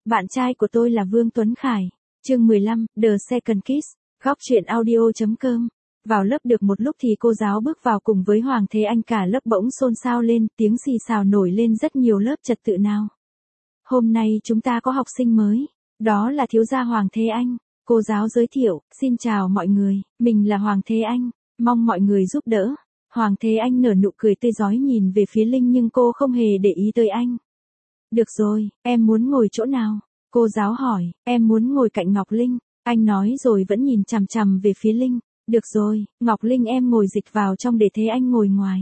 Bạn trai của tôi là Vương Tuấn Khải. Chương 15, The Second Kiss. Góc truyện audio.com. Vào lớp được một lúc thì cô giáo bước vào cùng với Hoàng Thế Anh, cả lớp bỗng xôn xao lên, tiếng xì xào nổi lên rất nhiều. Lớp trật tự nào? Hôm nay chúng ta có học sinh mới. Đó là thiếu gia Hoàng Thế Anh. Cô giáo giới thiệu, xin chào mọi người, mình là Hoàng Thế Anh, mong mọi người giúp đỡ. Hoàng Thế Anh nở nụ cười tươi rói nhìn về phía Linh nhưng cô không hề để ý tới anh. Được rồi, em muốn ngồi chỗ nào? Cô giáo hỏi, em muốn ngồi cạnh Ngọc Linh. Anh nói rồi vẫn nhìn chằm chằm về phía Linh. Được rồi, Ngọc Linh em ngồi dịch vào trong để Thế Anh ngồi ngoài.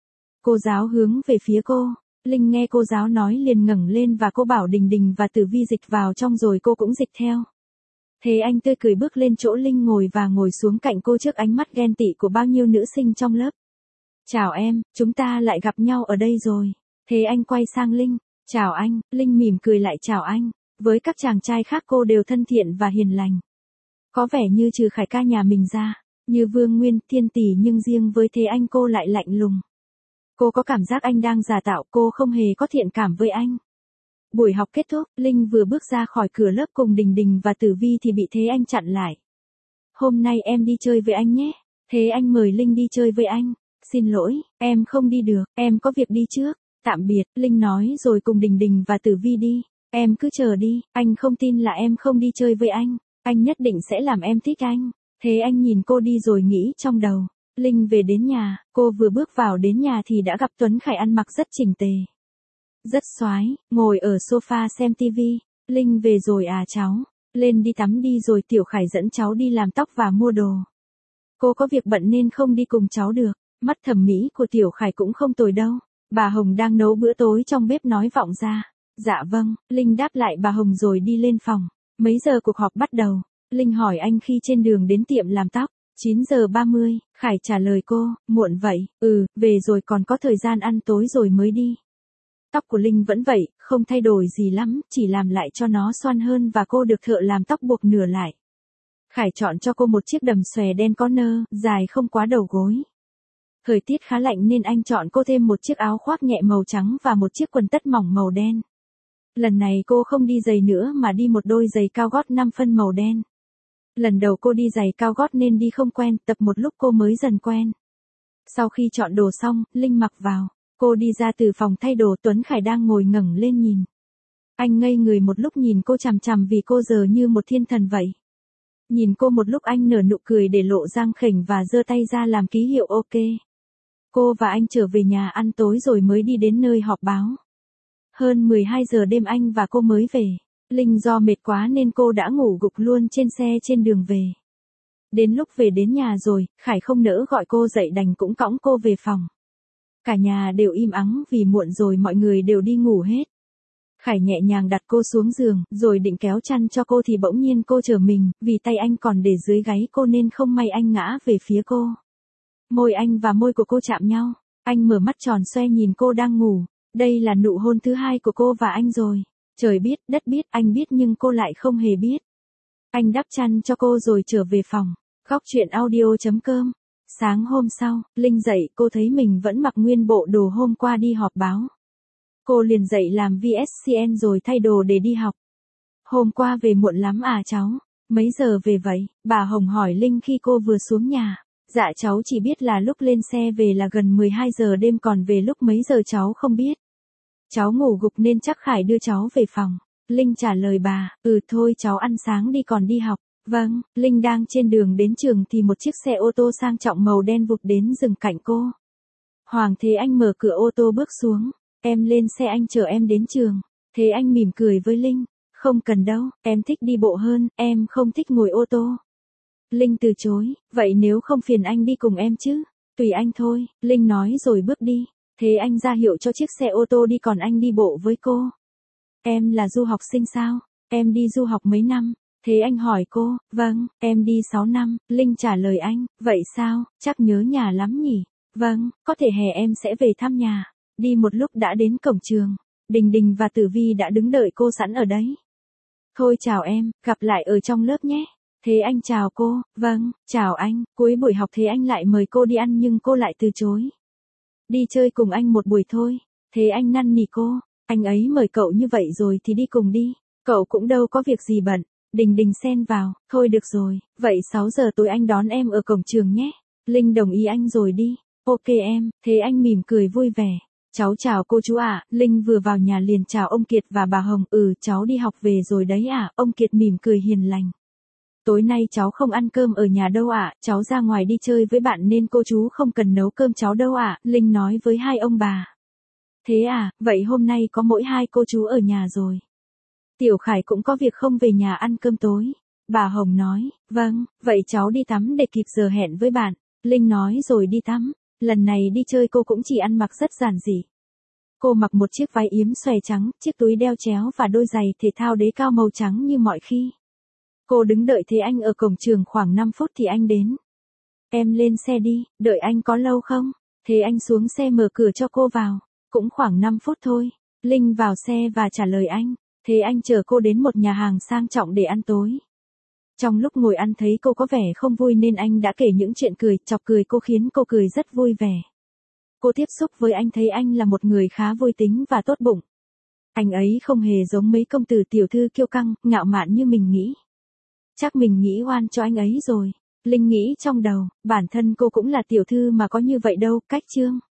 Cô giáo hướng về phía cô. Linh nghe cô giáo nói liền ngẩng lên và cô bảo Đình Đình và Tử Vi dịch vào trong rồi cô cũng dịch theo. Thế Anh tươi cười bước lên chỗ Linh ngồi và ngồi xuống cạnh cô trước ánh mắt ghen tị của bao nhiêu nữ sinh trong lớp. Chào em, chúng ta lại gặp nhau ở đây rồi. Thế Anh quay sang Linh. Chào anh, Linh mỉm cười lại chào anh. Với các chàng trai khác cô đều thân thiện và hiền lành. Có vẻ như trừ Khải ca nhà mình ra, như Vương Nguyên, Thiên Tỷ, nhưng riêng với Thế Anh cô lại lạnh lùng. Cô có cảm giác anh đang giả tạo, cô không hề có thiện cảm với anh. Buổi học kết thúc, Linh vừa bước ra khỏi cửa lớp cùng Đình Đình và Tử Vi thì bị Thế Anh chặn lại. Hôm nay em đi chơi với anh nhé. Thế Anh mời Linh đi chơi với anh. Xin lỗi, em không đi được, em có việc đi trước. Tạm biệt, Linh nói rồi cùng Đình Đình và Tử Vi đi. Em cứ chờ đi, anh không tin là em không đi chơi với anh nhất định sẽ làm em thích anh. Thế Anh nhìn cô đi rồi nghĩ trong đầu. Linh về đến nhà, cô vừa bước vào đến nhà thì đã gặp Tuấn Khải ăn mặc rất chỉnh tề. Rất xoái, ngồi ở sofa xem tivi. Linh về rồi à cháu, lên đi tắm đi rồi Tiểu Khải dẫn cháu đi làm tóc và mua đồ. Cô có việc bận nên không đi cùng cháu được. Mắt thẩm mỹ của Tiểu Khải cũng không tồi đâu. Bà Hồng đang nấu bữa tối trong bếp nói vọng ra. Dạ vâng, Linh đáp lại bà Hồng rồi đi lên phòng. Mấy giờ cuộc họp bắt đầu? Linh hỏi anh khi trên đường đến tiệm làm tóc. 9 giờ 30, Khải trả lời cô, muộn vậy, về rồi còn có thời gian ăn tối rồi mới đi. Tóc của Linh vẫn vậy, không thay đổi gì lắm, chỉ làm lại cho nó xoăn hơn và cô được thợ làm tóc buộc nửa lại. Khải chọn cho cô một chiếc đầm xòe đen có nơ, dài không quá đầu gối. Thời tiết khá lạnh nên anh chọn cô thêm một chiếc áo khoác nhẹ màu trắng và một chiếc quần tất mỏng màu đen. Lần này cô không đi giày nữa mà đi một đôi giày cao gót 5 phân màu đen. Lần đầu cô đi giày cao gót nên đi không quen, tập một lúc cô mới dần quen. Sau khi chọn đồ xong, Linh mặc vào. Cô đi ra từ phòng thay đồ, Tuấn Khải đang ngồi ngẩng lên nhìn. Anh ngây người một lúc nhìn cô chằm chằm vì cô giờ như một thiên thần vậy. Nhìn cô một lúc anh nở nụ cười để lộ răng khểnh và giơ tay ra làm ký hiệu ok. Cô và anh trở về nhà ăn tối rồi mới đi đến nơi họp báo. Hơn 12 giờ đêm anh và cô mới về. Linh do mệt quá nên cô đã ngủ gục luôn trên xe trên đường về. Đến lúc về đến nhà rồi, Khải không nỡ gọi cô dậy đành cũng cõng cô về phòng. Cả nhà đều im ắng vì muộn rồi mọi người đều đi ngủ hết. Khải nhẹ nhàng đặt cô xuống giường, rồi định kéo chăn cho cô thì bỗng nhiên cô trở mình, vì tay anh còn để dưới gáy cô nên không may anh ngã về phía cô. Môi anh và môi của cô chạm nhau, anh mở mắt tròn xoe nhìn cô đang ngủ. Đây là nụ hôn thứ hai của cô và anh rồi. Trời biết, đất biết, anh biết nhưng cô lại không hề biết. Anh đắp chăn cho cô rồi trở về phòng. Góc truyện audio.com. Sáng hôm sau, Linh dậy, cô thấy mình vẫn mặc nguyên bộ đồ hôm qua đi họp báo. Cô liền dậy làm VSCN rồi thay đồ để đi học. Hôm qua về muộn lắm à cháu? Mấy giờ về vậy? Bà Hồng hỏi Linh khi cô vừa xuống nhà. Dạ cháu chỉ biết là lúc lên xe về là gần 12 giờ đêm, còn về lúc mấy giờ cháu không biết. Cháu ngủ gục nên chắc Khải đưa cháu về phòng. Linh trả lời bà, thôi cháu ăn sáng đi còn đi học. Vâng, Linh đang trên đường đến trường thì một chiếc xe ô tô sang trọng màu đen vụt đến dừng cạnh cô. Hoàng Thế Anh mở cửa ô tô bước xuống. Em lên xe anh chở em đến trường. Thế Anh mỉm cười với Linh. Không cần đâu, em thích đi bộ hơn, em không thích ngồi ô tô. Linh từ chối, vậy nếu không phiền anh đi cùng em chứ? Tùy anh thôi, Linh nói rồi bước đi. Thế Anh ra hiệu cho chiếc xe ô tô đi còn anh đi bộ với cô. Em là du học sinh sao? Em đi du học mấy năm? Thế Anh hỏi cô, vâng, em đi 6 năm, Linh trả lời anh, vậy sao, chắc nhớ nhà lắm nhỉ? Vâng, có thể hè em sẽ về thăm nhà. Đi một lúc đã đến cổng trường. Đình Đình và Tử Vi đã đứng đợi cô sẵn ở đấy. Thôi chào em, gặp lại ở trong lớp nhé. Thế Anh chào cô, vâng, chào anh. Cuối buổi học Thế Anh lại mời cô đi ăn nhưng cô lại từ chối. Đi chơi cùng anh một buổi thôi. Thế Anh năn nỉ cô, anh ấy mời cậu như vậy rồi thì đi cùng đi. Cậu cũng đâu có việc gì bận. Đình Đình xen vào, thôi được rồi, vậy 6 giờ tối anh đón em ở cổng trường nhé. Linh đồng ý anh rồi đi. Ok em, thế anh mỉm cười vui vẻ. Cháu chào cô chú ạ. Linh vừa vào nhà liền chào ông Kiệt và bà Hồng. Cháu đi học về rồi đấy ạ. Ông Kiệt mỉm cười hiền lành. Tối nay cháu không ăn cơm ở nhà đâu ạ. Cháu ra ngoài đi chơi với bạn nên cô chú không cần nấu cơm cháu đâu ạ. Linh nói với hai ông bà. Thế à, vậy hôm nay có mỗi hai cô chú ở nhà rồi. Tiểu Khải cũng có việc không về nhà ăn cơm tối. Bà Hồng nói, vâng, vậy cháu đi tắm để kịp giờ hẹn với bạn. Linh nói rồi đi tắm. Lần này đi chơi cô cũng chỉ ăn mặc rất giản dị. Cô mặc một chiếc váy yếm xòe trắng, chiếc túi đeo chéo và đôi giày thể thao đế cao màu trắng như mọi khi. Cô đứng đợi Thế Anh ở cổng trường khoảng 5 phút thì anh đến. Em lên xe đi, đợi anh có lâu không? Thế Anh xuống xe mở cửa cho cô vào. Cũng khoảng 5 phút thôi. Linh vào xe và trả lời anh. Thế Anh chở cô đến một nhà hàng sang trọng để ăn tối. Trong lúc ngồi ăn thấy cô có vẻ không vui nên anh đã kể những chuyện chọc cười cô khiến cô cười rất vui vẻ. Cô tiếp xúc với anh thấy anh là một người khá vui tính và tốt bụng. Anh ấy không hề giống mấy công tử tiểu thư kiêu căng, ngạo mạn như mình nghĩ. Chắc mình nghĩ oan cho anh ấy rồi. Linh nghĩ trong đầu, bản thân cô cũng là tiểu thư mà có như vậy đâu, cách chương.